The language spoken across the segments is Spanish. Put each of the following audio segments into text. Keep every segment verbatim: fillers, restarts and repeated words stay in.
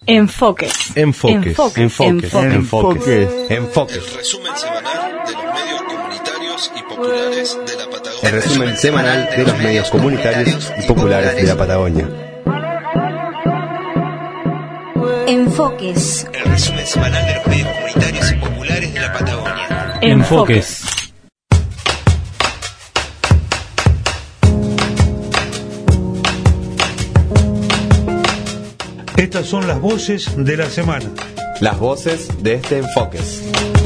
Enfoques. Enfoques. Enfoques. Enfoques. Enfoques. Enfoques. Enfoques. El resumen semanal de los medios comunitarios y populares de la Patagonia. El resumen semanal de los medios comunitarios y populares de la Patagonia. Enfoques. El resumen semanal de los medios comunitarios y populares de la Patagonia. Enfoques. Estas son las voces de la semana. Las voces de este Enfoques.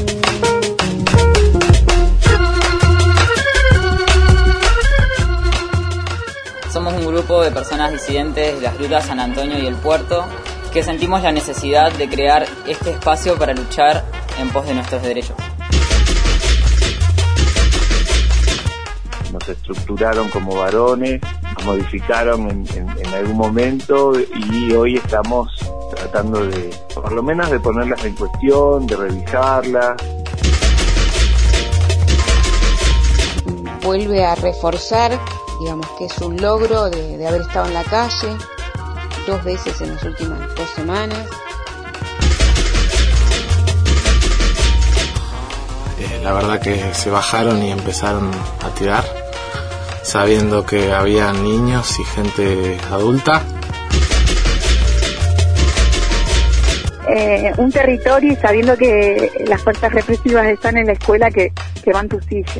Somos un grupo de personas disidentes de las rutas San Antonio y El Puerto que sentimos la necesidad de crear este espacio para luchar en pos de nuestros derechos. Nos estructuraron como varones, nos modificaron en, en, en algún momento y hoy estamos tratando de, por lo menos, de ponerlas en cuestión, de revisarlas. Vuelve a reforzar, digamos que es un logro de, de haber estado en la calle dos veces en las últimas dos semanas. Eh, la verdad que se bajaron y empezaron a tirar, sabiendo que había niños y gente adulta. Eh, un territorio y sabiendo que las fuerzas represivas están en la escuela que, que van tus hijas.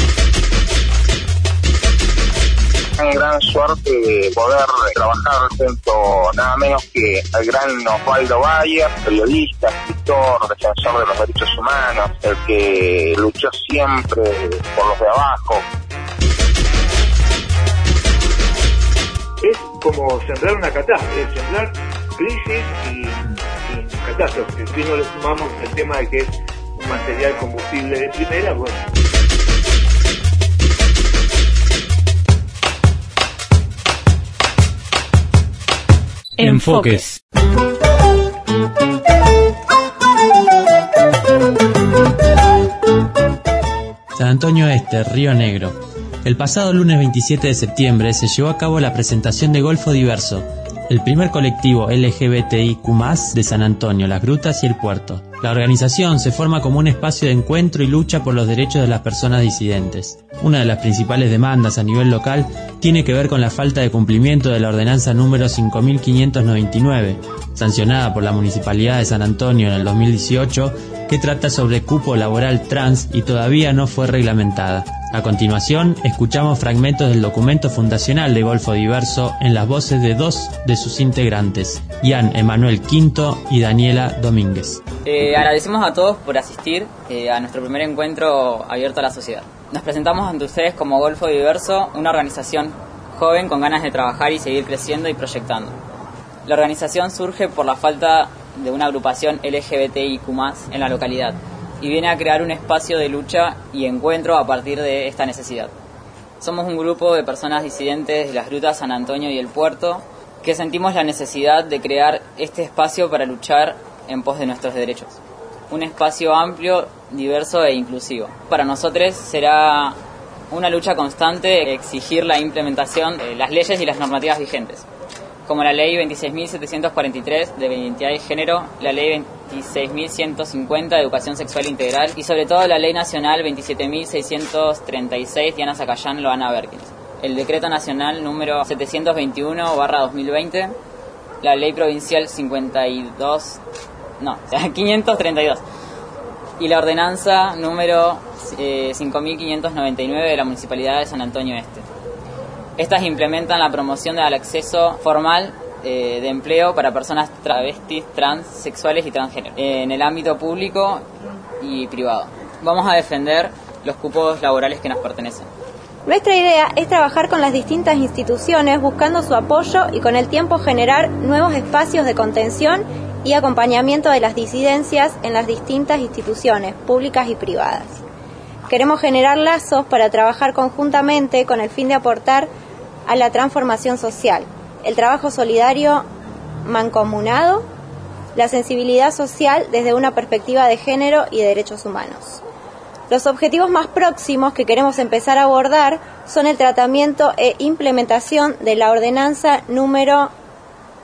Una gran suerte de poder trabajar junto nada menos que al gran Osvaldo Bayer, periodista, escritor, defensor de los derechos humanos, el que luchó siempre por los de abajo. Es como sembrar una catástrofe, sembrar crisis y, y catástrofe. Si no le sumamos el tema de que es un material combustible de primera, bueno. Enfoques. San Antonio Este, Río Negro. El pasado lunes veintisiete de septiembre se llevó a cabo la presentación de Golfo Diverso, el primer colectivo L G B T I Q más, de San Antonio, Las Grutas y El Puerto. La organización se forma como un espacio de encuentro y lucha por los derechos de las personas disidentes. Una de las principales demandas a nivel local tiene que ver con la falta de cumplimiento de la ordenanza número cinco mil quinientos noventa y nueve, sancionada por la Municipalidad de San Antonio en el dos mil dieciocho, que trata sobre cupo laboral trans y todavía no fue reglamentada. A continuación, escuchamos fragmentos del documento fundacional de Golfo Diverso en las voces de dos de sus integrantes, Ian Emanuel Quinto y Daniela Domínguez. Eh, agradecemos a todos por asistir eh, a nuestro primer encuentro abierto a la sociedad. Nos presentamos ante ustedes como Golfo Diverso, una organización joven con ganas de trabajar y seguir creciendo y proyectando. La organización surge por la falta de una agrupación L G B T I Q más, en la localidad, y viene a crear un espacio de lucha y encuentro a partir de esta necesidad. Somos un grupo de personas disidentes de las rutas San Antonio y El Puerto que sentimos la necesidad de crear este espacio para luchar en pos de nuestros derechos. Un espacio amplio, diverso e inclusivo. Para nosotros será una lucha constante exigir la implementación de las leyes y las normativas vigentes, como la Ley veintiséis mil setecientos cuarenta y tres de Identidad y Género, la Ley veintiséis mil ciento cincuenta de Educación Sexual Integral y sobre todo la Ley Nacional veintisiete mil seiscientos treinta y seis Diana Zacayán Loana Berkins, el Decreto Nacional número setecientos veintiuno barra dos mil veinte, la Ley Provincial cincuenta y dos, no, quinientos treinta y dos y la Ordenanza número eh, cinco mil quinientos noventa y nueve de la Municipalidad de San Antonio Este. Estas implementan la promoción del acceso formal eh, de empleo para personas travestis, trans, sexuales y transgénero en el ámbito público y privado. Vamos a defender los cupos laborales que nos pertenecen. Nuestra idea es trabajar con las distintas instituciones buscando su apoyo y con el tiempo generar nuevos espacios de contención y acompañamiento de las disidencias en las distintas instituciones públicas y privadas. Queremos generar lazos para trabajar conjuntamente con el fin de aportar a la transformación social, el trabajo solidario mancomunado, la sensibilidad social desde una perspectiva de género y de derechos humanos. Los objetivos más próximos que queremos empezar a abordar son el tratamiento e implementación de la ordenanza número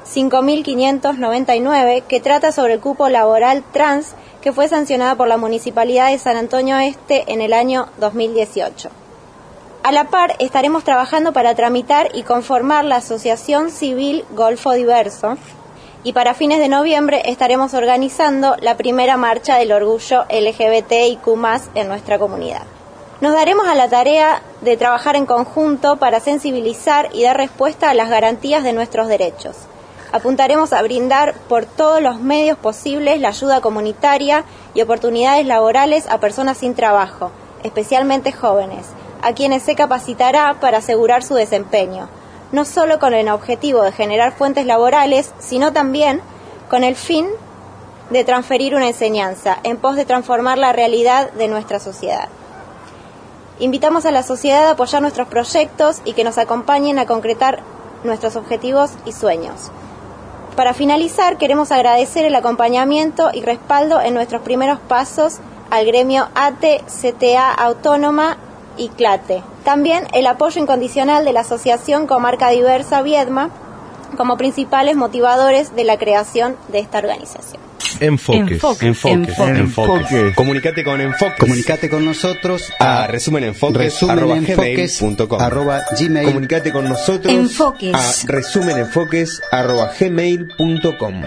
cinco mil quinientos noventa y nueve, que trata sobre el cupo laboral trans, que fue sancionada por la Municipalidad de San Antonio Este en el año dos mil dieciocho. A la par, estaremos trabajando para tramitar y conformar la Asociación Civil Golfo Diverso, y para fines de noviembre estaremos organizando la primera marcha del orgullo L G B T I Q más, en nuestra comunidad. Nos daremos a la tarea de trabajar en conjunto para sensibilizar y dar respuesta a las garantías de nuestros derechos. Apuntaremos a brindar por todos los medios posibles la ayuda comunitaria y oportunidades laborales a personas sin trabajo, especialmente jóvenes, a quienes se capacitará para asegurar su desempeño, no solo con el objetivo de generar fuentes laborales, sino también con el fin de transferir una enseñanza en pos de transformar la realidad de nuestra sociedad. Invitamos a la sociedad a apoyar nuestros proyectos y que nos acompañen a concretar nuestros objetivos y sueños. Para finalizar, queremos agradecer el acompañamiento y respaldo en nuestros primeros pasos al gremio A T E, C T A Autónoma y CLATE. También el apoyo incondicional de la Asociación Comarca Diversa Viedma como principales motivadores de la creación de esta organización. Enfoques. Enfoques. Enfoques. Enfoques. Enfoques. Comunicate con Enfoques. Comunicate con nosotros a resumenenfoques resumen arroba enfoques gmail punto com. arroba gmail. Comunicate con nosotros Enfoques. a resumenenfoques arroba gmail punto com.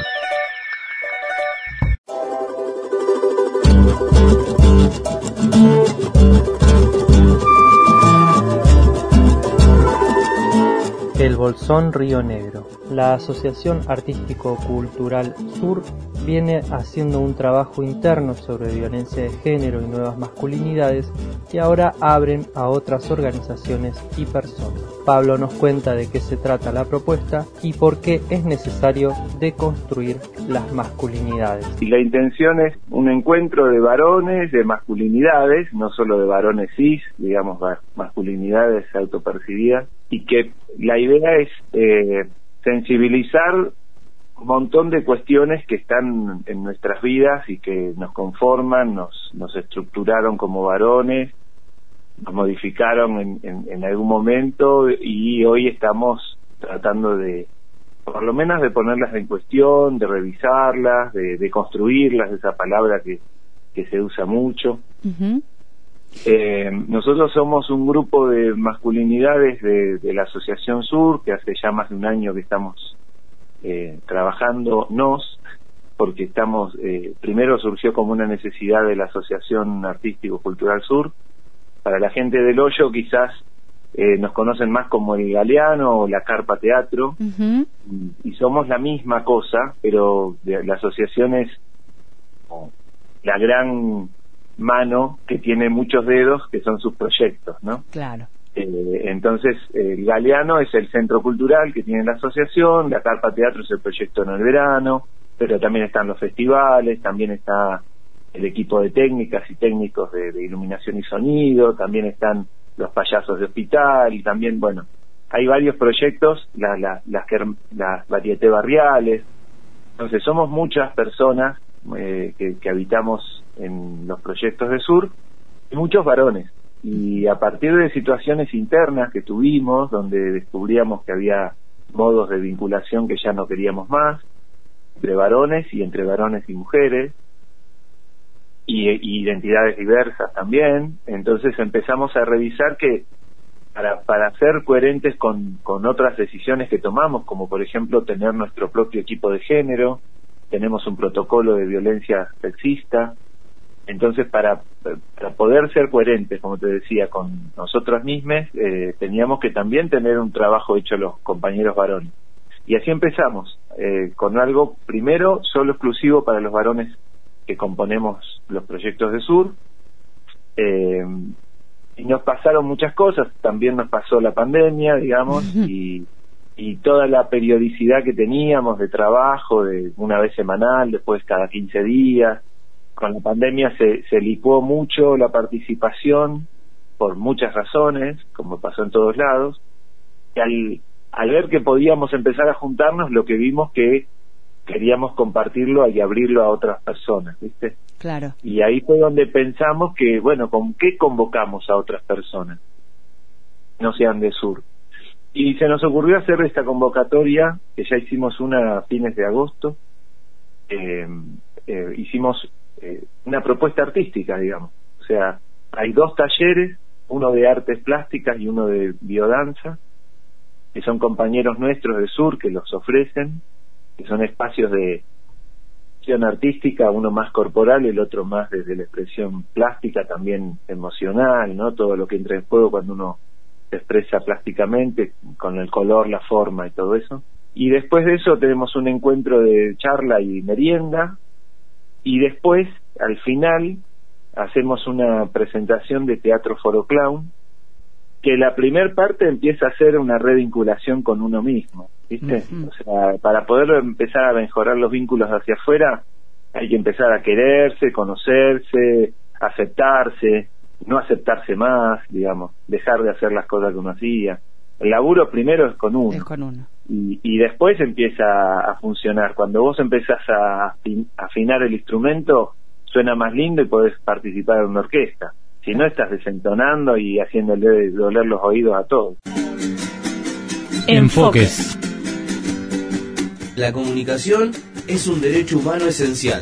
El Bolsón Río Negro. La Asociación Artístico-Cultural Sur viene haciendo un trabajo interno sobre violencia de género y nuevas masculinidades que ahora abren a otras organizaciones y personas. Pablo nos cuenta de qué se trata la propuesta y por qué es necesario deconstruir las masculinidades. Y la intención es un encuentro de varones, de masculinidades, no solo de varones cis, digamos masculinidades autopercibidas, y que la idea es eh, sensibilizar un montón de cuestiones que están en nuestras vidas y que nos conforman, nos, nos estructuraron como varones, nos modificaron en, en, en algún momento y hoy estamos tratando de, por lo menos de ponerlas en cuestión, de revisarlas, de, de construirlas, esa palabra que, que se usa mucho. Uh-huh. Eh, nosotros somos un grupo de masculinidades de, de la Asociación Sur, que hace ya más de un año que estamos eh, trabajándonos, porque estamos, eh, primero surgió como una necesidad de la Asociación Artístico-Cultural Sur. Para la gente del Hoyo quizás eh, nos conocen más como el Galeano o la Carpa Teatro, uh-huh. y, y somos la misma cosa, pero de, la asociación es oh, la gran mano que tiene muchos dedos, que son sus proyectos, ¿no? Claro. Eh, entonces, eh, el Galeano es el centro cultural que tiene la asociación, la Carpa Teatro es el proyecto en el verano, pero también están los festivales, también está el equipo de técnicas y técnicos de, de iluminación y sonido, también están los payasos de hospital, y también, bueno, hay varios proyectos, la, la, las, las varietés barriales. Entonces, somos muchas personas eh, que, que habitamos en los proyectos de Sur, y muchos varones, y a partir de situaciones internas que tuvimos, donde descubríamos que había modos de vinculación que ya no queríamos más, entre varones y entre varones y mujeres, y, y identidades diversas también. Entonces empezamos a revisar que para, para ser coherentes con, con otras decisiones que tomamos, como por ejemplo tener nuestro propio equipo de género, tenemos un protocolo de violencia sexista. Entonces, para, para poder ser coherentes, como te decía, con nosotros mismos, eh, teníamos que también tener un trabajo hecho los compañeros varones. Y así empezamos, eh, con algo, primero, solo exclusivo para los varones que componemos los proyectos de Sur. Eh, y nos pasaron muchas cosas, también nos pasó la pandemia, digamos, y, y toda la periodicidad que teníamos de trabajo, de una vez semanal, después cada quince días. Con la pandemia se, se licuó mucho la participación por muchas razones, como pasó en todos lados, y al, al ver que podíamos empezar a juntarnos, lo que vimos que queríamos compartirlo y abrirlo a otras personas, ¿viste? Claro. Y ahí fue donde pensamos que, bueno, ¿con qué convocamos a otras personas? No sean de Sur. Y se nos ocurrió hacer esta convocatoria, que ya hicimos una a fines de agosto. Eh, eh, hicimos eh, una propuesta artística, digamos. O sea, hay dos talleres, uno de artes plásticas y uno de biodanza, que son compañeros nuestros de Sur que los ofrecen, que son espacios de expresión artística, uno más corporal, el otro más desde la expresión plástica, también emocional, ¿no? Todo lo que entra en juego cuando uno se expresa plásticamente, con el color, la forma y todo eso. Y después de eso tenemos un encuentro de charla y merienda, y después, al final, hacemos una presentación de teatro Foro Clown, que la primer parte empieza a ser una revinculación con uno mismo, ¿viste? Uh-huh. O sea, para poder empezar a mejorar los vínculos hacia afuera, hay que empezar a quererse, conocerse, aceptarse, no aceptarse más, digamos, dejar de hacer las cosas que uno hacía. El laburo primero es con uno. Es con uno. Y, y después empieza a funcionar. Cuando vos empezás a afinar el instrumento, suena más lindo y podés participar en una orquesta. Si no, estás desentonando y haciéndole doler los oídos a todos. Enfoques. La comunicación es un derecho humano esencial.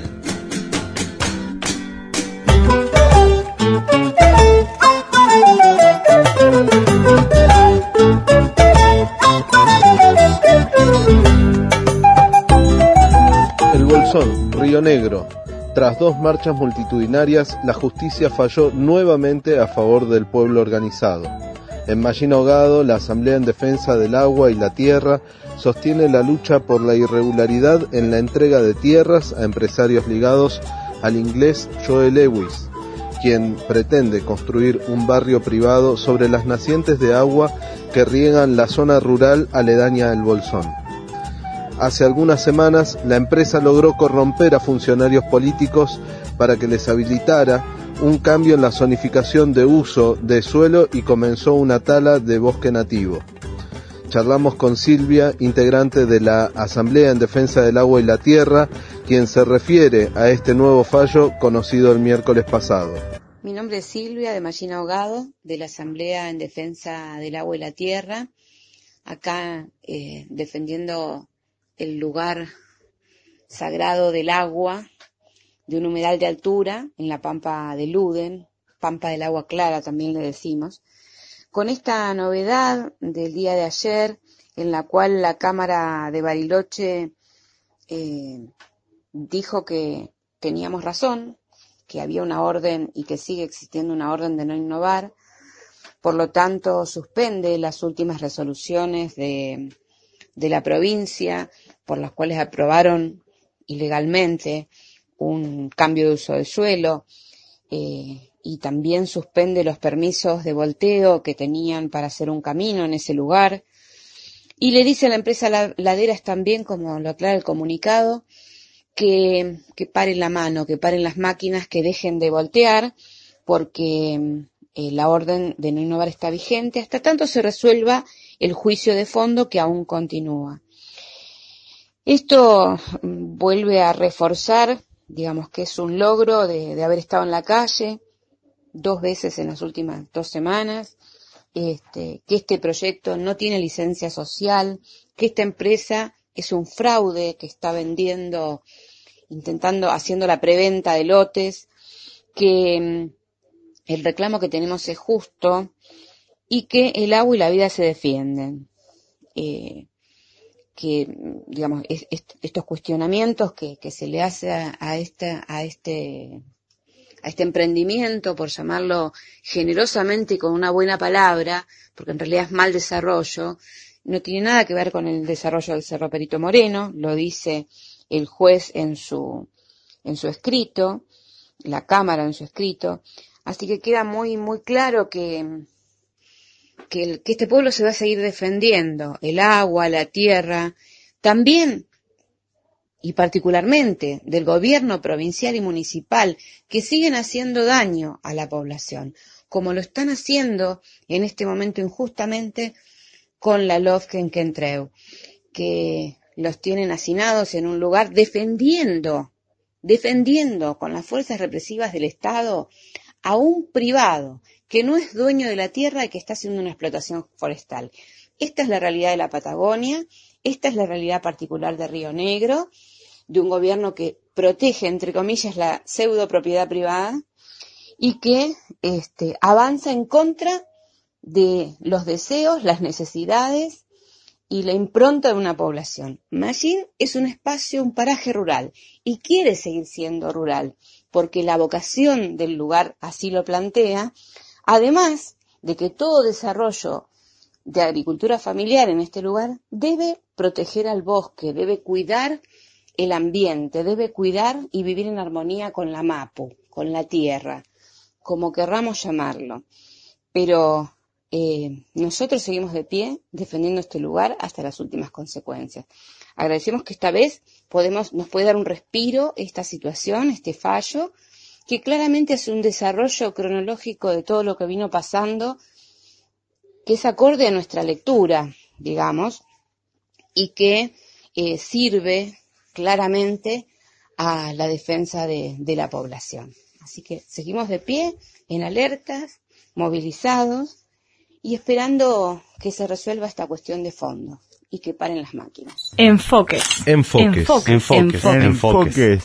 El Bolsón, Río Negro. Tras dos marchas multitudinarias, la justicia falló nuevamente a favor del pueblo organizado. En Mallín Ahogado, la Asamblea en Defensa del Agua y la Tierra sostiene la lucha por la irregularidad en la entrega de tierras a empresarios ligados al inglés Joe Lewis, quien pretende construir un barrio privado sobre las nacientes de agua que riegan la zona rural aledaña al Bolsón. Hace algunas semanas, la empresa logró corromper a funcionarios políticos para que les habilitara un cambio en la zonificación de uso de suelo y comenzó una tala de bosque nativo. Charlamos con Silvia, integrante de la Asamblea en Defensa del Agua y la Tierra, quien se refiere a este nuevo fallo conocido el miércoles pasado. Mi nombre es Silvia, de Mallín Ahogado, de la Asamblea en Defensa del Agua y la Tierra, acá eh, defendiendo el lugar sagrado del agua, de un humedal de altura, en la Pampa de Luden, Pampa del Agua Clara también le decimos, con esta novedad del día de ayer, en la cual la Cámara de Bariloche eh, dijo que teníamos razón, que había una orden y que sigue existiendo una orden de no innovar, por lo tanto suspende las últimas resoluciones de, de la provincia, por las cuales aprobaron ilegalmente un cambio de uso del suelo, eh, y también suspende los permisos de volteo que tenían para hacer un camino en ese lugar, y le dice a la empresa Laderas también, como lo aclara el comunicado, que, que paren la mano, que paren las máquinas, que dejen de voltear, porque eh, la orden de no innovar está vigente, hasta tanto se resuelva el juicio de fondo que aún continúa. Esto vuelve a reforzar, digamos, que es un logro de, de haber estado en la calle dos veces en las últimas dos semanas, este, que este proyecto no tiene licencia social, que esta empresa es un fraude que está vendiendo, intentando, haciendo la preventa de lotes, que el reclamo que tenemos es justo y que el agua y la vida se defienden. Eh, que, digamos, es, es, estos cuestionamientos que, que se le hace a, a, esta, a, este, a este emprendimiento, por llamarlo generosamente y con una buena palabra, porque en realidad es mal desarrollo, no tiene nada que ver con el desarrollo del Cerro Perito Moreno, lo dice el juez en su, en su escrito, la Cámara en su escrito, así que queda muy, muy claro que Que, el, que este pueblo se va a seguir defendiendo, el agua, la tierra, también y particularmente del gobierno provincial y municipal, que siguen haciendo daño a la población, como lo están haciendo en este momento injustamente con la LOFKE en Kentreu, que los tienen hacinados en un lugar defendiendo, defendiendo con las fuerzas represivas del Estado a un privado que no es dueño de la tierra y que está haciendo una explotación forestal. esta es la realidad de la Patagonia, esta es la realidad particular de Río Negro, de un gobierno que protege, entre comillas, la pseudo propiedad privada y que este, avanza en contra de los deseos, las necesidades y la impronta de una población. Mallín es un espacio, un paraje rural y quiere seguir siendo rural porque la vocación del lugar así lo plantea, además de que todo desarrollo de agricultura familiar en este lugar debe proteger al bosque, debe cuidar el ambiente, debe cuidar y vivir en armonía con la mapu, con la tierra, como querramos llamarlo. Pero eh, nosotros seguimos de pie defendiendo este lugar hasta las últimas consecuencias. Agradecemos que esta vez podemos, nos puede dar un respiro esta situación, este fallo, que claramente es un desarrollo cronológico de todo lo que vino pasando, que es acorde a nuestra lectura, digamos, y que eh, sirve claramente a la defensa de, de la población. Así que seguimos de pie, en alertas, movilizados y esperando que se resuelva esta cuestión de fondo y que paren las máquinas. Enfoques. Enfoques. Enfoques. Enfoques. Enfoques. Enfoques.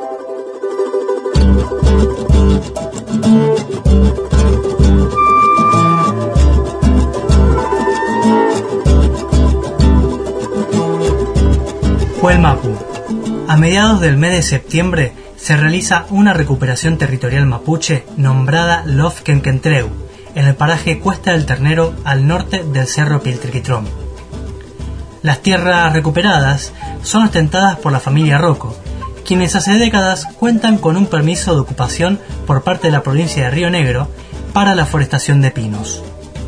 Huelmapu. A mediados del mes de septiembre se realiza una recuperación territorial mapuche nombrada Lofkenkentreu, en el paraje Cuesta del Ternero al norte del Cerro Piltriquitrón. Las tierras recuperadas son ostentadas por la familia Rocco, quienes hace décadas cuentan con un permiso de ocupación por parte de la provincia de Río Negro para la forestación de pinos.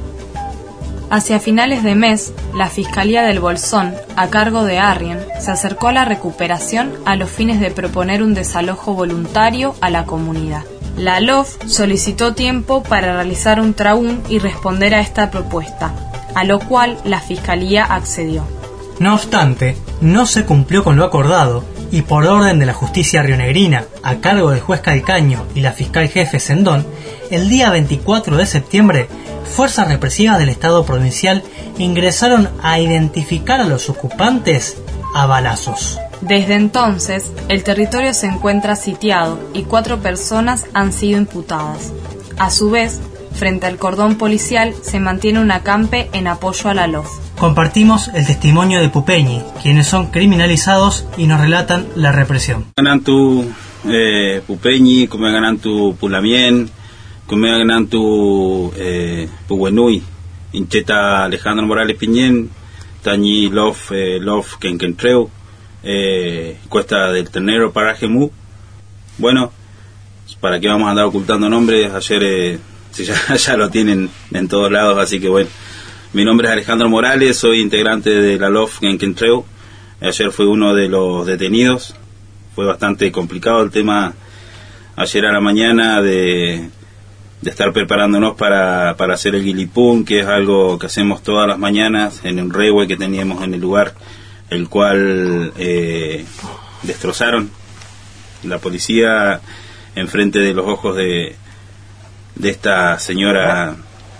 Hacia finales de mes, la Fiscalía del Bolsón, a cargo de Arrien, se acercó a la recuperación a los fines de proponer un desalojo voluntario a la comunidad. La L O F solicitó tiempo para realizar un traún y responder a esta propuesta, a lo cual la Fiscalía accedió. No obstante, no se cumplió con lo acordado y por orden de la justicia rionegrina, a cargo del juez Calcaño y la fiscal jefe Sendón, el día veinticuatro de septiembre, fuerzas represivas del Estado provincial ingresaron a identificar a los ocupantes a balazos. Desde entonces, el territorio se encuentra sitiado y cuatro personas han sido imputadas. A su vez, frente al cordón policial se mantiene un acampe en apoyo a la L O F. Compartimos el testimonio de Pupeñi, quienes son criminalizados y nos relatan la represión. Ganantu eh, Pupeñi, como ganantu Pulamien, como ganantu eh, Puguenui, Incheta Alejandro Morales Piñén, Tañi Lof eh, Lof Kenkentreu, eh, Cuesta del Ternero Parajemú. Bueno, ¿para qué vamos a andar ocultando nombres? Ayer eh, ya, ya lo tienen en todos lados, así que bueno. Mi nombre es Alejandro Morales, soy integrante de la L O F Kenkentreu. Ayer fui uno de los detenidos. Fue bastante complicado el tema ayer a la mañana de, de estar preparándonos para, para hacer el guilipún, que es algo que hacemos todas las mañanas en un rehue que teníamos en el lugar, el cual eh, destrozaron la policía enfrente de los ojos de, de esta señora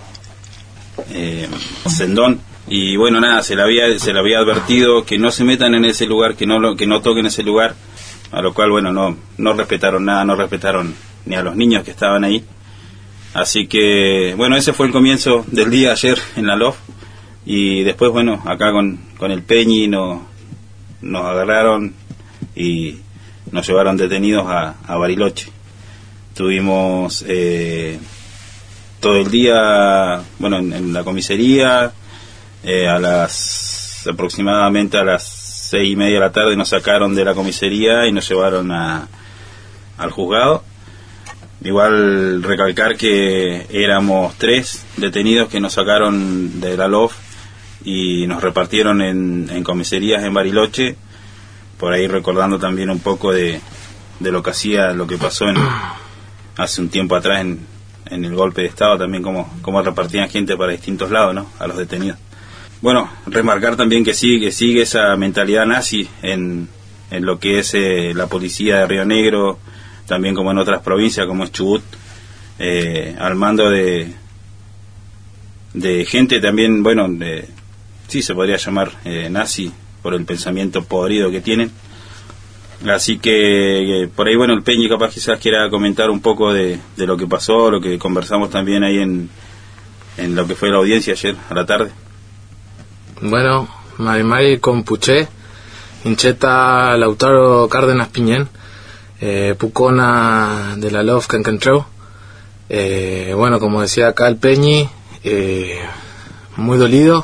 Eh, Sendón, y bueno, nada, se le había se le había advertido que no se metan en ese lugar, que no lo, que no toquen ese lugar, a lo cual bueno, no no respetaron nada, no respetaron ni a los niños que estaban ahí. Así que bueno, ese fue el comienzo del día ayer en la L O F, y después bueno, acá con, con el Peñi nos, nos agarraron y nos llevaron detenidos a, a Bariloche. Tuvimos eh, todo el día, bueno, en, en la comisaría, eh, a las aproximadamente a las seis y media de la tarde nos sacaron de la comisaría y nos llevaron a, al juzgado. Igual recalcar que éramos tres detenidos que nos sacaron de la L O F y nos repartieron en, en comisarías en Bariloche, por ahí recordando también un poco de, de lo que hacía, lo que pasó en, hace un tiempo atrás en en el golpe de Estado, también como, como repartían gente para distintos lados, ¿no?, a los detenidos. Bueno, remarcar también que sigue, que sigue esa mentalidad nazi en, en lo que es eh, la policía de Río Negro, también como en otras provincias como es Chubut, eh, al mando de de gente también, bueno, de, sí se podría llamar eh, nazi por el pensamiento podrido que tienen. Así que eh, por ahí, bueno, el Peñi capaz quizás quiera comentar un poco de, de lo que pasó, lo que conversamos también ahí en, en lo que fue la audiencia ayer a la tarde. Bueno, Marimari Compuché, Incheta Lautaro Cárdenas Piñén, eh, Pucona de la Love Cancantreu. Eh, bueno, como decía acá el Peñi, eh, muy dolido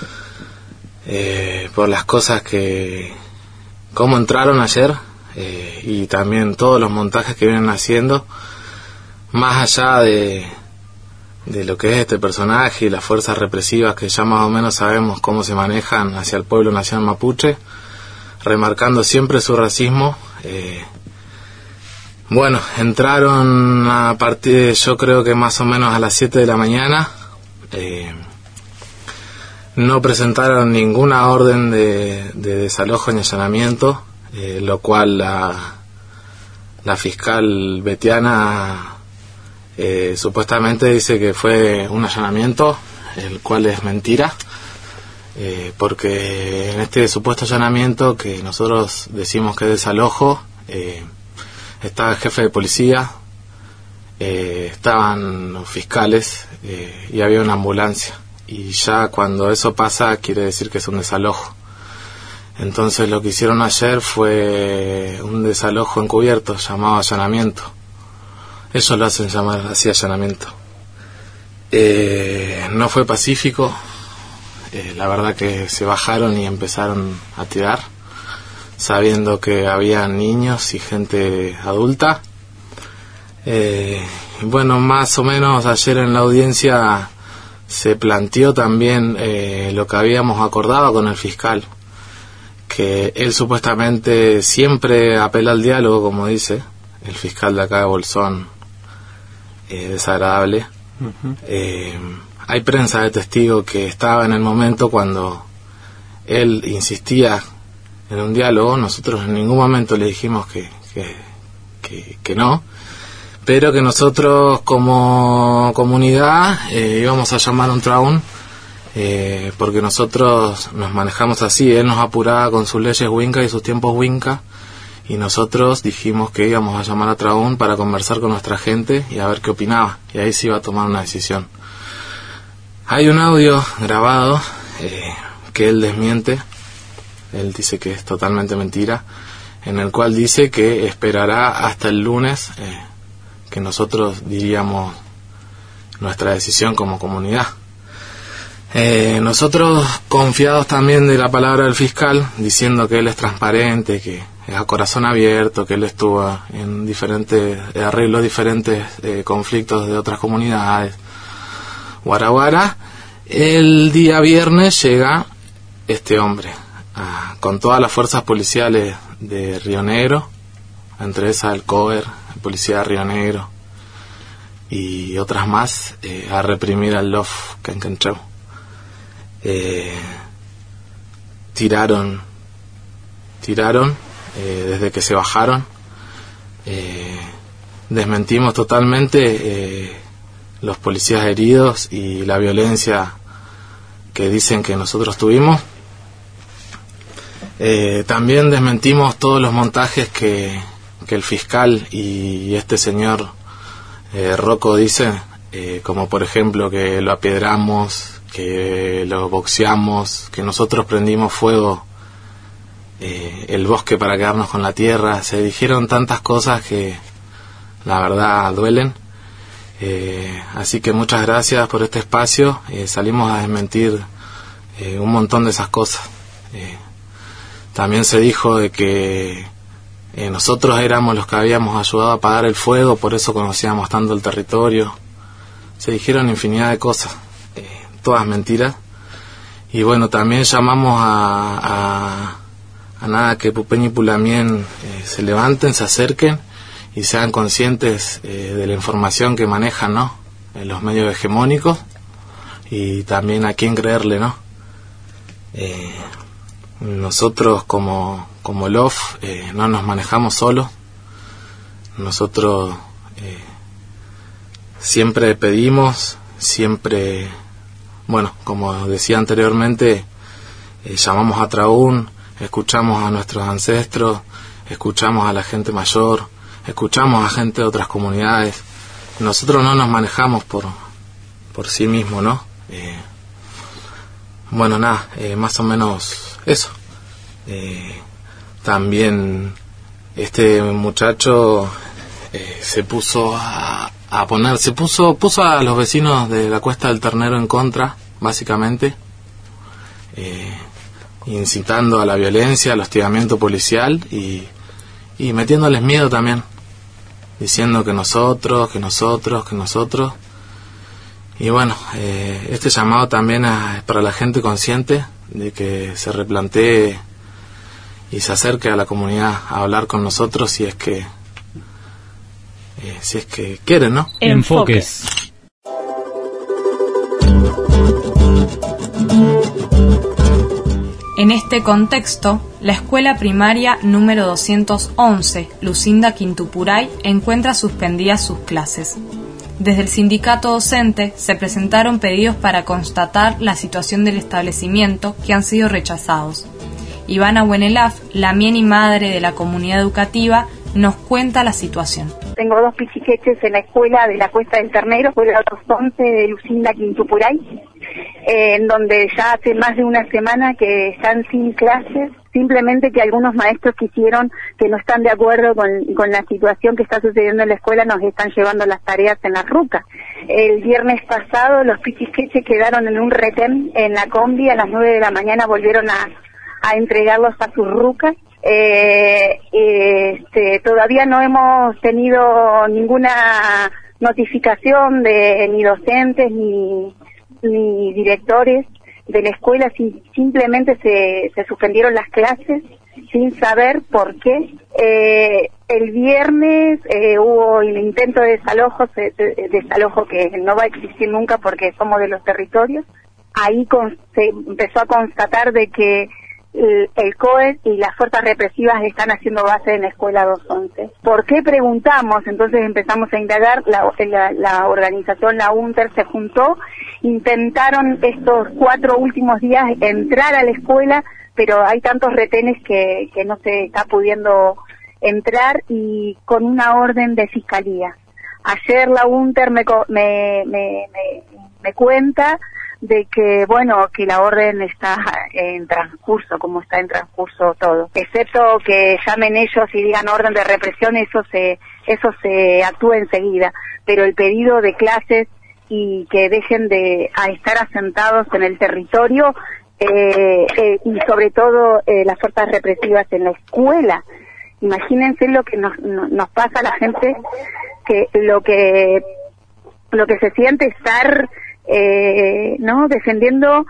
eh, por las cosas que, cómo entraron ayer, eh, y también todos los montajes que vienen haciendo, más allá de, de lo que es este personaje y las fuerzas represivas que ya más o menos sabemos cómo se manejan hacia el pueblo nacional mapuche, remarcando siempre su racismo. Eh, bueno, entraron a partir, yo creo que más o menos a las siete de la mañana, eh, no presentaron ninguna orden de, de desalojo ni allanamiento, eh, lo cual la, la fiscal betiana eh, supuestamente dice que fue un allanamiento, el cual es mentira, eh, porque en este supuesto allanamiento que nosotros decimos que es desalojo, eh, estaba el jefe de policía, eh, estaban los fiscales eh, y había una ambulancia. Y ya cuando eso pasa quiere decir que es un desalojo. Entonces lo que hicieron ayer fue un desalojo encubierto llamado allanamiento. Ellos lo hacen llamar así, allanamiento. Eh, no fue pacífico. Eh, la verdad que se bajaron y empezaron a tirar, sabiendo que había niños y gente adulta. Eh, bueno, más o menos ayer en la audiencia se planteó también eh, lo que habíamos acordado con el fiscal, que él supuestamente siempre apela al diálogo, como dice el fiscal de acá de Bolsón, eh, desagradable. Uh-huh. Eh, hay prensa de testigo que estaba en el momento cuando él insistía en un diálogo. Nosotros en ningún momento le dijimos que, que, que, que no, pero que nosotros como comunidad eh, íbamos a llamar a un traún, eh, porque nosotros nos manejamos así. Él nos apuraba con sus leyes Winca y sus tiempos Winca, y nosotros dijimos que íbamos a llamar a traún para conversar con nuestra gente y a ver qué opinaba, y ahí se iba a tomar una decisión. Hay un audio grabado eh, que él desmiente. Él dice que es totalmente mentira, en el cual dice que esperará hasta el lunes eh, que nosotros diríamos nuestra decisión como comunidad. Eh, nosotros, confiados también de la palabra del fiscal, diciendo que él es transparente, que es a corazón abierto, que él estuvo en diferentes arreglos, diferentes eh, conflictos de otras comunidades, guaraguara, el día viernes llega este hombre ah, con todas las fuerzas policiales de Río Negro, entre esas el COER, Policía de Río Negro y otras más, eh, a reprimir al Lof Cancantreu. Eh, tiraron tiraron eh, desde que se bajaron. Eh, desmentimos totalmente eh, los policías heridos y la violencia que dicen que nosotros tuvimos. Eh, también desmentimos todos los montajes que, que el fiscal y este señor eh, Rocco dicen, eh, como por ejemplo que lo apiedramos, que lo boxeamos, que nosotros prendimos fuego eh, el bosque para quedarnos con la tierra. Se dijeron tantas cosas que la verdad duelen. Eh, así que muchas gracias por este espacio. Eh, salimos a desmentir eh, un montón de esas cosas. Eh, también se dijo de que eh, nosotros éramos los que habíamos ayudado a apagar el fuego, por eso conocíamos tanto el territorio. Se dijeron infinidad de cosas, eh, todas mentiras. Y bueno, también llamamos a, a, a nada que Pupeñi y Pulamien eh, se levanten, se acerquen y sean conscientes eh, de la información que manejan, ¿no?, en los medios hegemónicos, y también a quién creerle, ¿no? Eh, nosotros como como L O F eh, no nos manejamos solos. Nosotros eh, siempre pedimos, siempre, bueno, como decía anteriormente, eh, llamamos a Traún, escuchamos a nuestros ancestros, escuchamos a la gente mayor, escuchamos a gente de otras comunidades. Nosotros no nos manejamos por, por sí mismos, ¿no? Eh, bueno, nada, eh, más o menos eso. Eh, también este muchacho eh, se puso a, a poner, se puso, puso a los vecinos de la Cuesta del Ternero en contra, básicamente, eh, incitando a la violencia, al hostigamiento policial y, y metiéndoles miedo también, diciendo que nosotros, que nosotros, que nosotros. Y bueno, eh, este llamado también es para la gente consciente de que se replantee y se acerque a la comunidad a hablar con nosotros si es que eh, si es que quieren, ¿no? Enfoques. En este contexto, la escuela primaria número doscientos once, Lucinda Quintupuray, encuentra suspendidas sus clases. Desde el sindicato docente se presentaron pedidos para constatar la situación del establecimiento que han sido rechazados. Ivana Buenelaf, la mieni madre de la comunidad educativa, nos cuenta la situación. Tengo dos pichiqueches en la escuela de la Cuesta del Ternero, escuela doscientos once de Lucinda Quintupuray, eh, en donde ya hace más de una semana que están sin clases, simplemente que algunos maestros quisieron, que no están de acuerdo con, con la situación que está sucediendo en la escuela, nos están llevando las tareas en la ruca. El viernes pasado los pichiqueches quedaron en un retén en la combi, a las nueve de la mañana volvieron a a entregarlos a sus rucas. Eh, este, todavía no hemos tenido ninguna notificación de ni docentes ni, ni directores de la escuela, sin, simplemente se, se suspendieron las clases sin saber por qué. Eh, el viernes eh, hubo el intento de desalojo, de, de, desalojo que no va a existir nunca porque somos de los territorios. Ahí con, se empezó a constatar de que el C O E y las fuerzas represivas están haciendo base en la escuela doscientos once. ¿Por qué preguntamos? Entonces empezamos a indagar, la, la, la organización, la UNTER, se juntó, intentaron estos cuatro últimos días entrar a la escuela, pero hay tantos retenes que, que no se está pudiendo entrar, y con una orden de fiscalía. Ayer la UNTER me, me, me, me, me cuenta de que, bueno, que la orden está en transcurso, como está en transcurso todo. Excepto que llamen ellos y digan orden de represión, eso se eso se actúa enseguida. Pero el pedido de clases y que dejen de a estar asentados en el territorio, eh, eh, y sobre todo eh, las fuerzas represivas en la escuela. Imagínense lo que nos, nos pasa a la gente, que lo que lo que se siente estar Eh, no defendiendo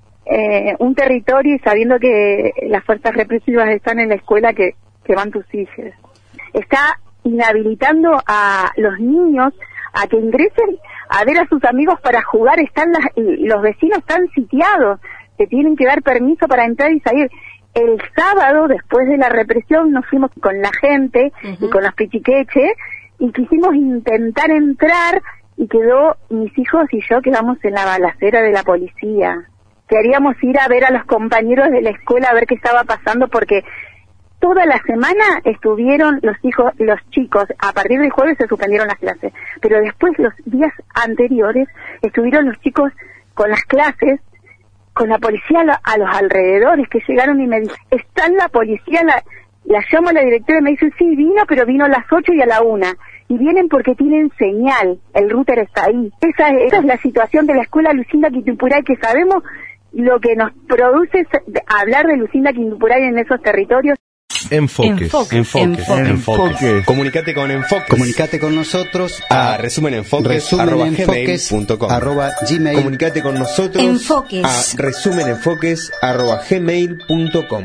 eh, un territorio y sabiendo que las fuerzas represivas están en la escuela que, que van tus hijos. Está inhabilitando a los niños a que ingresen a ver a sus amigos para jugar. Están las, los vecinos están sitiados, te tienen que dar permiso para entrar y salir. El sábado, después de la represión, nos fuimos con la gente uh-huh. y con los pichiqueches y quisimos intentar entrar, y quedó, mis hijos y yo quedamos en la balacera de la policía. Queríamos ir a ver a los compañeros de la escuela a ver qué estaba pasando, porque toda la semana estuvieron los hijos, los chicos, a partir del jueves se suspendieron las clases, pero después los días anteriores estuvieron los chicos con las clases, con la policía a los alrededores, que llegaron y me dijeron, está la policía, la, la llamo a la directora y me dice, sí, vino, pero vino a las ocho y a la una. Y vienen porque tienen señal, el router está ahí. Esa, esa es la situación de la escuela Lucinda Quintupuray, que sabemos lo que nos produce hablar de Lucinda Quintupuray en esos territorios. Enfoques. Enfoques. Enfoques. Enfoques. Enfoques. Comunicate con Enfoques. Comunicate con nosotros a, a resumenenfoques arroba gmail punto com. Arroba gmail. Comunicate con nosotros Enfoques. a resumenenfoques arroba gmail punto com.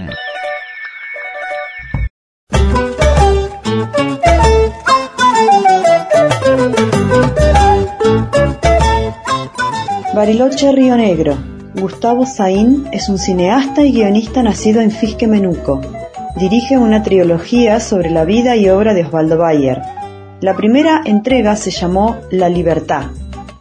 Bariloche, Río Negro. Gustavo Saín es un cineasta y guionista nacido en Fisque Menuco. Dirige una trilogía sobre la vida y obra de Osvaldo Bayer. La primera entrega se llamó La Libertad.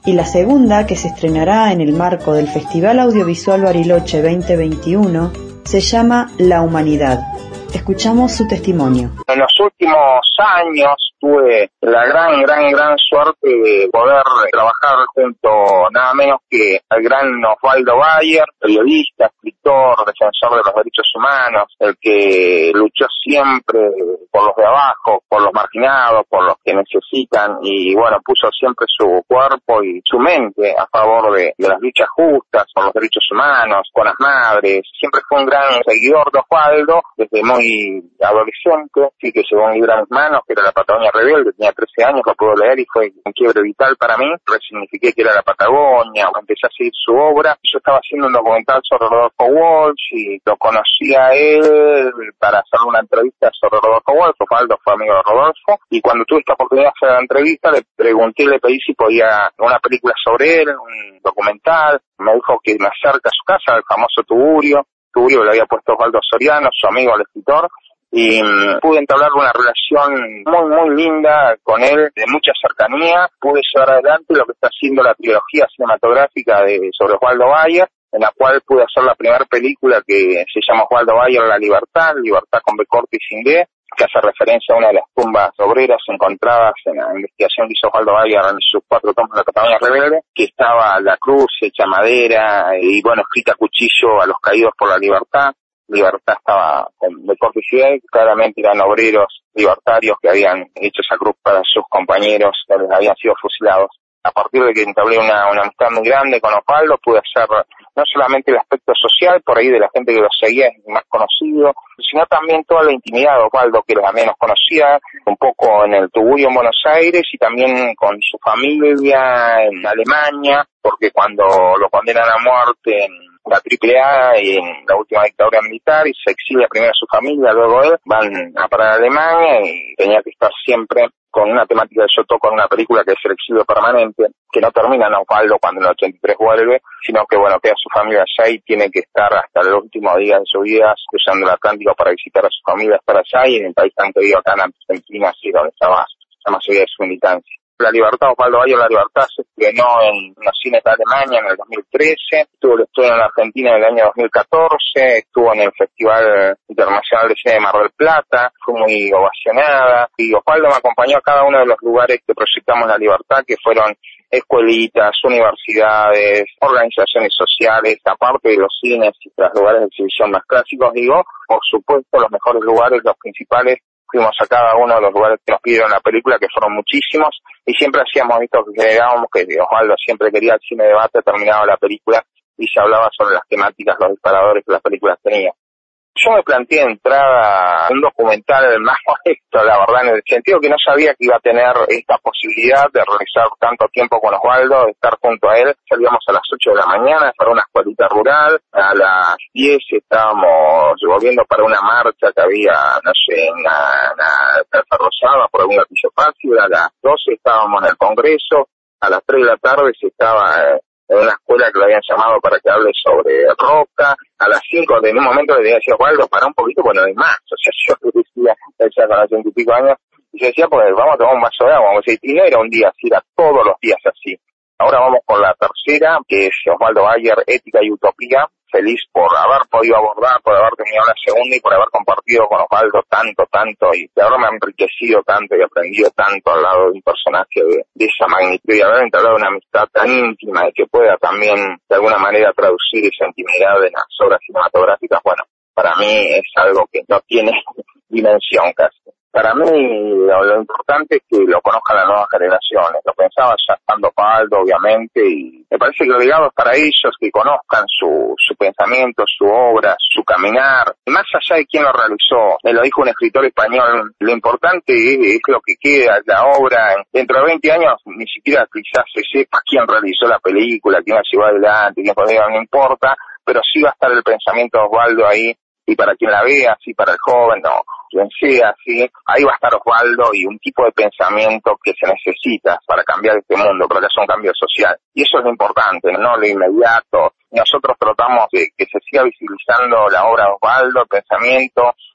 y la segunda, que se estrenará en el marco del Festival Audiovisual Bariloche veinte veintiuno, se llama La Humanidad. Escuchamos su testimonio. En los últimos años tuve la gran, gran, gran suerte de poder trabajar junto nada menos que al gran Osvaldo Bayer, periodista, escritor, defensor de los derechos humanos, el que luchó siempre por los de abajo, por los marginados, por los que necesitan, y bueno, puso siempre su cuerpo y su mente a favor de, de las luchas justas, por los derechos humanos, con las madres. Siempre fue un gran seguidor de Osvaldo, desde muy adolescente, sí, que llegó un libro a mis manos, que era La Patagonia Rebelde, tenía trece años, lo puedo leer y fue un quiebre vital para mí. Resignifiqué que era la Patagonia, empecé a seguir su obra. Yo estaba haciendo un documental sobre Rodolfo Walsh y lo conocí a él para hacer una entrevista sobre Rodolfo Walsh. Osvaldo fue amigo de Rodolfo, y cuando tuve esta oportunidad de hacer la entrevista, le pregunté, le pedí si podía una película sobre él, un documental. Me dijo que me acerca a su casa, el famoso Tugurio. Tugurio le había puesto Osvaldo Soriano, su amigo, el escritor, y um, pude entablar una relación muy, muy linda con él, de mucha cercanía. Pude llevar adelante lo que está haciendo la trilogía cinematográfica de sobre Osvaldo Bayer, en la cual pude hacer la primera película que se llama Osvaldo Bayer, La Libertad, Libertad con B corta y sin D, que hace referencia a una de las tumbas obreras encontradas en la investigación que hizo Osvaldo Bayer en sus cuatro tomos de la Patagonia Rebelde, que estaba la cruz hecha madera y, bueno, escrita a cuchillo a los caídos por la libertad. Libertad estaba con de corte y sin, claramente eran obreros libertarios que habían hecho esa cruz para sus compañeros que habían sido fusilados. A partir de que entablé una, una amistad muy grande con Osvaldo, pude hacer no solamente el aspecto social, por ahí de la gente que lo seguía es más conocido, sino también toda la intimidad de Osvaldo, que era la menos conocida, un poco en el Tugurio en Buenos Aires y también con su familia en Alemania, porque cuando lo condenan a muerte en la Triple A y en la última dictadura militar, y se exilia primero a su familia, luego él, van a parar a Alemania y tenía que estar siempre con una temática que yo toco en una película que es el exilio permanente, que no termina en Osvaldo cuando en el ochenta y tres vuelve, sino que, bueno, queda su familia allá y tiene que estar hasta los últimos días de su vida cruzando el Atlántico para visitar a su familia, estar allá, y en el país tan querido acá en Argentina, así donde estaba la mayoría de su militancia. La Libertad, Osvaldo Bayer, La Libertad, se estrenó en los cines de Alemania en el dos mil trece, estuvo el estreno en la Argentina en el año dos mil catorce, estuvo en el Festival Internacional de Cine de Mar del Plata, fue muy ovacionada, y Osvaldo me acompañó a cada uno de los lugares que proyectamos La Libertad, que fueron escuelitas, universidades, organizaciones sociales, aparte de los cines y los lugares de exhibición más clásicos, digo, por supuesto los mejores lugares, los principales. Fuimos a cada uno de los lugares que nos pidieron la película, que fueron muchísimos, y siempre hacíamos visto que generábamos que Osvaldo siempre quería el cine debate, terminaba la película y se hablaba sobre las temáticas, los disparadores que las películas tenían. Yo me planteé de entrada un documental más honesto, la verdad, en el sentido que no sabía que iba a tener esta posibilidad de realizar tanto tiempo con Osvaldo, de estar junto a él. Salíamos a las ocho de la mañana para una escuelita rural, a las diez estábamos volviendo para una marcha que había, no sé, en la, la Plaza Rosada por algún gatillo fácil, a las doce estábamos en el Congreso, a las tres de la tarde se estaba en una escuela que lo habían llamado para que hable sobre roca, a las cinco de un momento le decía, Osvaldo, para un poquito, bueno, no hay más, o sea, yo le decía, decía con ochenta y pico años, y yo decía, pues vamos a tomar un vaso de agua, y no era un día así, era todos los días así. Ahora vamos con la tercera, que es Osvaldo Bayer, Ética y Utopía. Feliz por haber podido abordar, por haber tenido la segunda y por haber compartido con Osvaldo tanto, tanto, y de haberme enriquecido tanto y aprendido tanto al lado de un personaje de, de esa magnitud, y haber entablado una amistad tan íntima y que pueda también de alguna manera traducir esa intimidad en las obras cinematográficas. Bueno, para mí es algo que no tiene dimensión casi. Para mí lo, lo importante es que lo conozcan las nuevas generaciones. Lo pensaba ya estando Osvaldo, obviamente, y me parece que lo ligado es para ellos, que conozcan su, su pensamiento, su obra, su caminar, más allá de quién lo realizó. Me lo dijo un escritor español, lo importante es, es lo que queda, la obra. Dentro de veinte años ni siquiera quizás se sepa quién realizó la película, quién la llevó adelante, quién podía, no importa, pero sí va a estar el pensamiento de Osvaldo ahí, y para quien la vea, así para el joven, no, quien sea, así, ahí va a estar Osvaldo y un tipo de pensamiento que se necesita para cambiar este mundo, para que haya un cambio social. Y eso es lo importante, no lo inmediato. Nosotros tratamos de que se siga visibilizando la obra de Osvaldo, el pensamiento,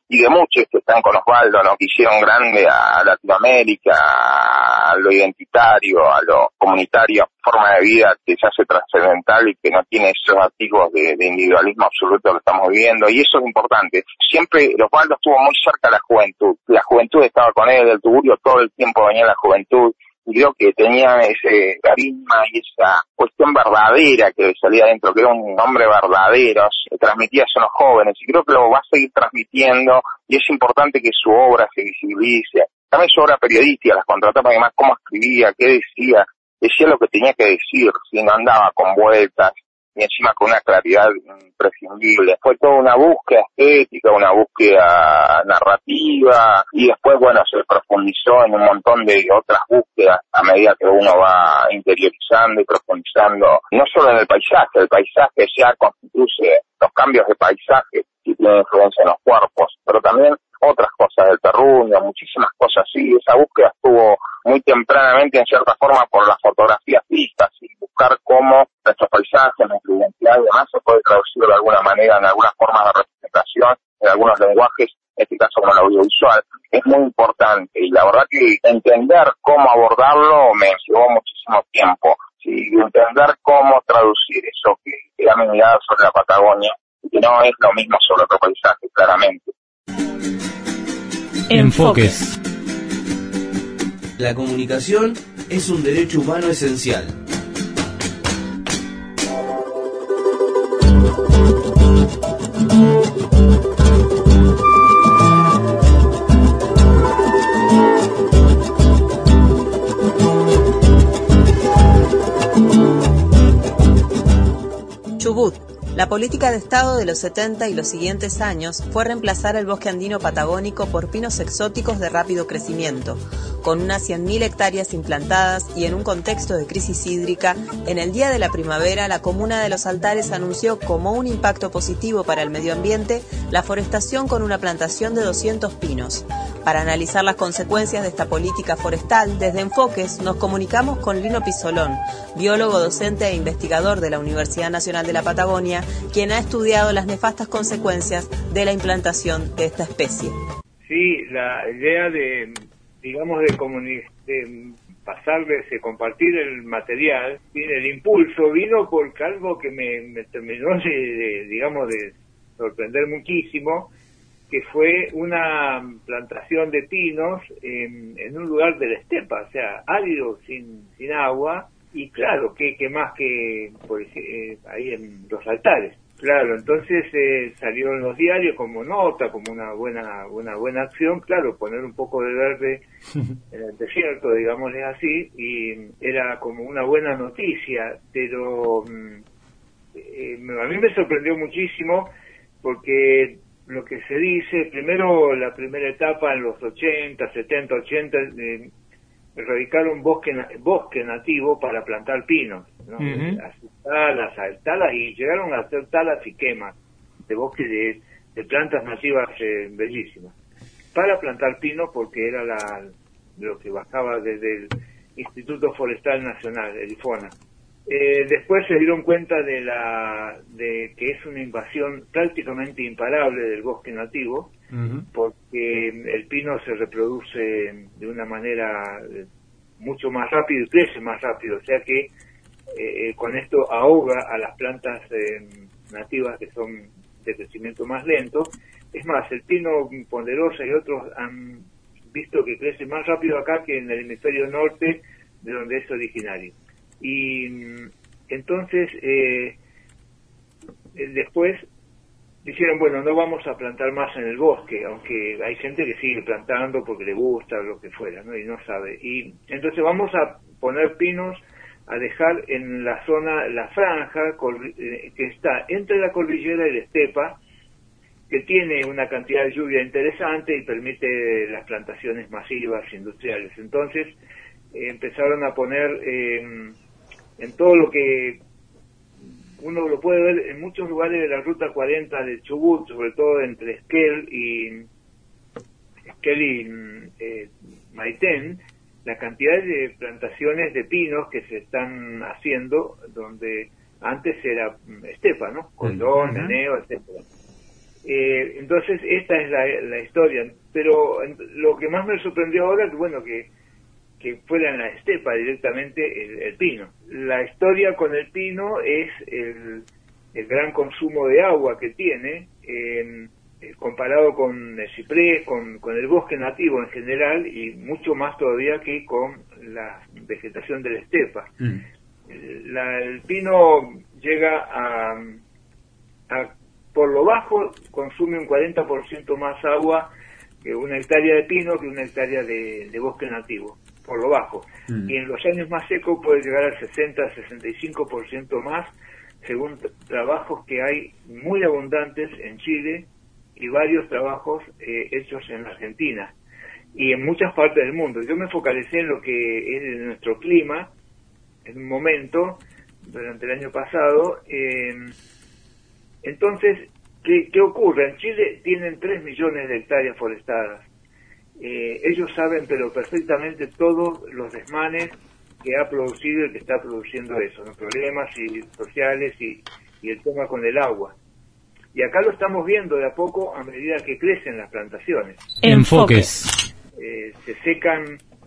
y de muchos que están con Osvaldo, ¿no? Que hicieron grande a Latinoamérica, a lo identitario, a lo comunitario, forma de vida que se hace trascendental y que no tiene esos activos de, de individualismo absoluto que estamos viviendo, y eso es importante. Siempre Osvaldo estuvo muy cerca de la juventud, la juventud estaba con él, el Tugurio todo el tiempo venía la juventud, y creo que tenía ese carisma y esa cuestión verdadera que salía adentro, que era un hombre verdadero, se transmitía eso a los jóvenes, y creo que lo va a seguir transmitiendo, y es importante que su obra se visibilice. También su obra periodística, las contratapas, además cómo escribía, qué decía, decía lo que tenía que decir, si no andaba con vueltas, y encima con una claridad imprescindible. Fue toda una búsqueda estética, una búsqueda narrativa, y después, bueno, se profundizó en un montón de otras búsquedas a medida que uno va interiorizando y profundizando, no solo en el paisaje, el paisaje ya constituye los cambios de paisaje y tiene influencia en los cuerpos, pero también otras cosas del terruño, muchísimas cosas así. Esa búsqueda estuvo muy tempranamente, en cierta forma, por las fotografías vistas, y buscar cómo nuestros paisajes, nuestra identidad y demás se puede traducir de alguna manera en algunas formas de representación, en algunos lenguajes, en este caso como el audiovisual, es muy importante, y la verdad que entender cómo abordarlo me llevó muchísimo tiempo, ¿sí? Entender cómo traducir eso que era mi mirada sobre la Patagonia, y que no es lo mismo sobre otro paisaje, claramente. Enfoques. La comunicación es un derecho humano esencial. Chubut. La política de Estado de los setenta y los siguientes años fue reemplazar el bosque andino patagónico por pinos exóticos de rápido crecimiento. Con unas cien mil hectáreas implantadas y en un contexto de crisis hídrica, en el día de la primavera la comuna de Los Altares anunció como un impacto positivo para el medio ambiente la forestación con una plantación de doscientos pinos. Para analizar las consecuencias de esta política forestal, desde Enfoques nos comunicamos con Lino Pisolón, biólogo, docente e investigador de la Universidad Nacional de la Patagonia, quien ha estudiado las nefastas consecuencias de la implantación de esta especie. Sí, la idea de, digamos, de, comuni- de pasarles, de compartir el material, el impulso vino porque algo que me, me terminó de, de, digamos, de sorprender muchísimo, que fue una plantación de pinos en, en un lugar de la estepa, o sea, árido, sin, sin agua, y claro, que, que más que por, eh, ahí en Los Altares. Claro, entonces eh, salió en los diarios como nota, como una buena una buena acción, claro, poner un poco de verde en el desierto, digámosle así, y era como una buena noticia, pero eh, a mí me sorprendió muchísimo porque lo que se dice, primero la primera etapa en los ochenta, setenta, ochenta, eh, erradicaron bosque bosque nativo para plantar pinos, ¿no? Uh-huh. Hacer talas, hacer talas, y llegaron a hacer talas y quemas de bosque de, de plantas nativas eh, bellísimas para plantar pinos, porque era la, lo que bajaba desde el Instituto Forestal Nacional, el IFONA. Eh, después se dieron cuenta de la de que es una invasión prácticamente imparable del bosque nativo, uh-huh. porque el pino se reproduce de una manera mucho más rápido y crece más rápido, o sea que eh, con esto ahoga a las plantas eh, nativas que son de crecimiento más lento. Es más, el pino ponderosa y otros han visto que crece más rápido acá que en el hemisferio norte, de donde es originario. Y entonces eh, después dijeron, bueno, no vamos a plantar más en el bosque, aunque hay gente que sigue plantando porque le gusta o lo que fuera, ¿no? Y no sabe. Y entonces vamos a poner pinos, a dejar en la zona, la franja que está entre la cordillera y la estepa, que tiene una cantidad de lluvia interesante y permite las plantaciones masivas industriales. Entonces eh, empezaron a poner eh, en todo lo que uno lo puede ver en muchos lugares de la ruta cuarenta de Chubut, sobre todo entre Esquel y Esquel y eh, Maitén, la cantidad de plantaciones de pinos que se están haciendo, donde antes era estepa, ¿no? Condón, uh-huh. Meneo, etcétera. Eh, entonces esta es la, la historia, pero lo que más me sorprendió ahora que bueno que, que fuera en la estepa directamente el, el pino. La historia con el pino es el, el gran consumo de agua que tiene eh, comparado con el ciprés, con, con el bosque nativo en general y mucho más todavía que con la vegetación de la estepa. Mm. La, el pino llega a, a por lo bajo consume un cuarenta por ciento más agua que una hectárea de pino que una hectárea de, de bosque nativo, por lo bajo. Mm. Y en los años más secos puede llegar al sesenta a sesenta y cinco por ciento más, según trabajos que hay muy abundantes en Chile y varios trabajos eh, hechos en Argentina y en muchas partes del mundo. Yo me focalicé en lo que es de nuestro clima en un momento, durante el año pasado. Eh, entonces, ¿qué, ¿qué ocurre? En Chile tienen tres millones de hectáreas forestadas. Eh, ellos saben pero perfectamente todos los desmanes que ha producido y que está produciendo eso, los problemas y sociales y, y el tema con el agua. Y acá lo estamos viendo de a poco a medida que crecen las plantaciones. Enfoques. Eh, se secan,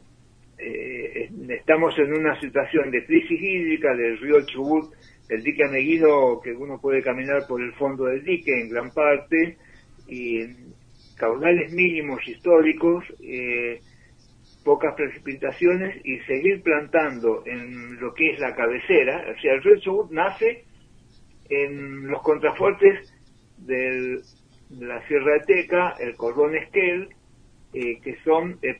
eh, estamos en una situación de crisis hídrica del río Chubut, el dique Ameguino, que uno puede caminar por el fondo del dique en gran parte, y caudales mínimos históricos, eh, pocas precipitaciones y seguir plantando en lo que es la cabecera. O sea, el río Chubut nace en los contrafuertes del, de la Sierra de Teca, el cordón Esquel, eh, que son eh,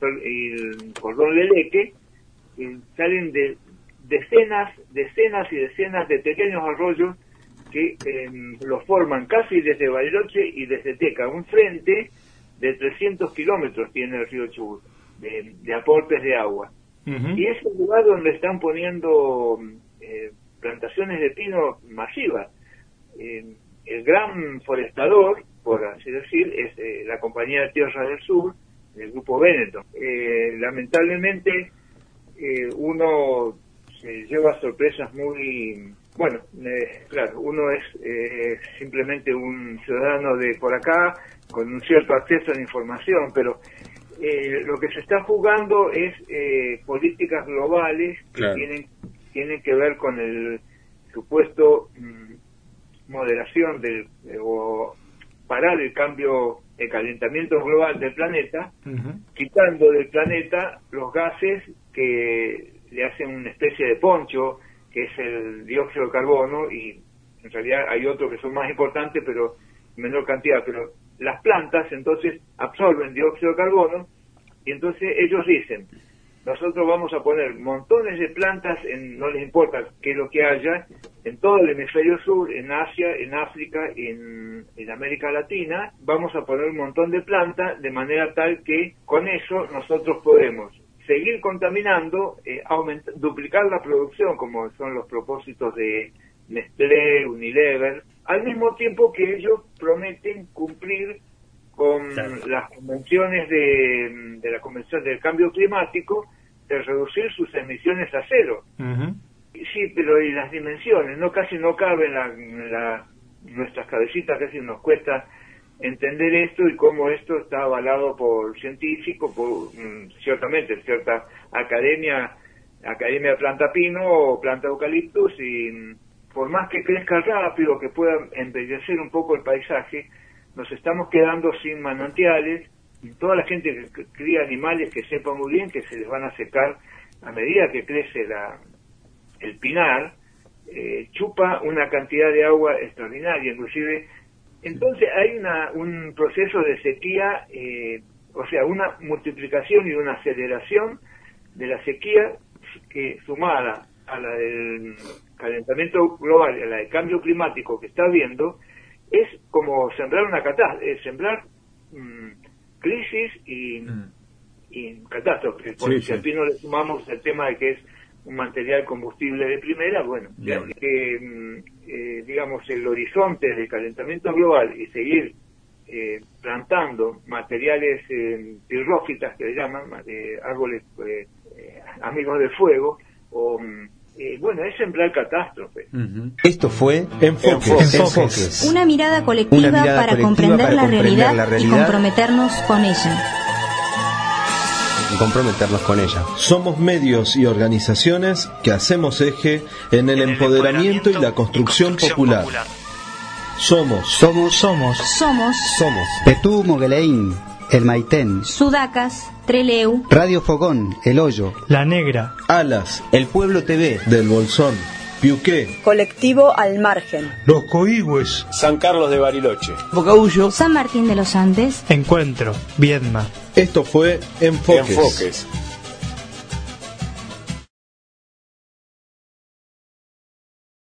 el cordón Leleque, y salen de decenas, decenas y decenas de pequeños arroyos que eh, los forman casi desde Bariloche y desde Teca, un frente de trescientos kilómetros tiene el río Chubut de, de aportes de agua. Uh-huh. Y es un lugar donde están poniendo eh, plantaciones de pino masivas. Eh, el gran forestador, por así decir, es eh, la compañía de Tierra del Sur, del grupo Benetton. Eh, lamentablemente, eh, uno se lleva sorpresas muy... Bueno, eh, claro, uno es eh, simplemente un ciudadano de por acá, con un cierto acceso a la información, pero eh, lo que se está jugando es eh, políticas globales claro. que tienen, tienen que ver con el supuesto mmm, moderación del, eh, o parar el cambio, el calentamiento global del planeta, uh-huh. quitando del planeta los gases que le hacen una especie de poncho, que es el dióxido de carbono, y en realidad hay otros que son más importantes, pero en menor cantidad, pero las plantas entonces absorben dióxido de carbono, y entonces ellos dicen, nosotros vamos a poner montones de plantas, en, no les importa qué es lo que haya, en todo el hemisferio sur, en Asia, en África, en, en América Latina, vamos a poner un montón de plantas, de manera tal que con eso nosotros podemos seguir contaminando, eh, aumentar, duplicar la producción, como son los propósitos de Nestlé, Unilever, al mismo tiempo que ellos prometen cumplir con claro. las convenciones de, de la Convención del Cambio Climático, de reducir sus emisiones a cero. Uh-huh. Sí, pero y las dimensiones, no casi no caben la, la, nuestras cabecitas, casi nos cuesta entender esto y cómo esto está avalado por científicos, por mm, ciertamente cierta academia, academia de planta pino o planta eucaliptus, y mm, por más que crezca rápido, que pueda embellecer un poco el paisaje, nos estamos quedando sin manantiales, y toda la gente que cría animales que sepa muy bien que se les van a secar a medida que crece la, el pinar, eh, chupa una cantidad de agua extraordinaria, inclusive. Entonces hay una, un proceso de sequía, eh, o sea, una multiplicación y una aceleración de la sequía que, sumada a la del calentamiento global, a la del cambio climático que está habiendo, es como sembrar una catástrofe, sembrar mmm, crisis y, mm. y catástrofe. Porque sí, si sí. al pino le sumamos el tema de que es un material combustible de primera, bueno, ya que eh, digamos el horizonte del calentamiento global y seguir eh, plantando materiales eh, pirrófitas que le llaman, eh, árboles eh, eh, amigos del fuego, o eh, bueno, es sembrar catástrofe. Uh-huh. Esto fue Enfoques. Enfoques. Enfoques. Una mirada colectiva, Una mirada para, colectiva comprender, para la, comprender realidad la realidad y comprometernos con ella. Y comprometernos con ella. Somos medios y organizaciones que hacemos eje en el empoderamiento y la construcción popular. Somos. Somos. Somos. Somos. Somos. Petú Mogueleín, El Maitén, Sudacas, Treleu, Radio Fogón, El Hoyo, La Negra, Alas, El Pueblo T V, Del Bolsón, Piuqué, Colectivo Al Margen, Los Coigües, San Carlos de Bariloche, Bocaullo, San Martín de los Andes, Encuentro, Viedma. Esto fue Enfoques. Enfoques.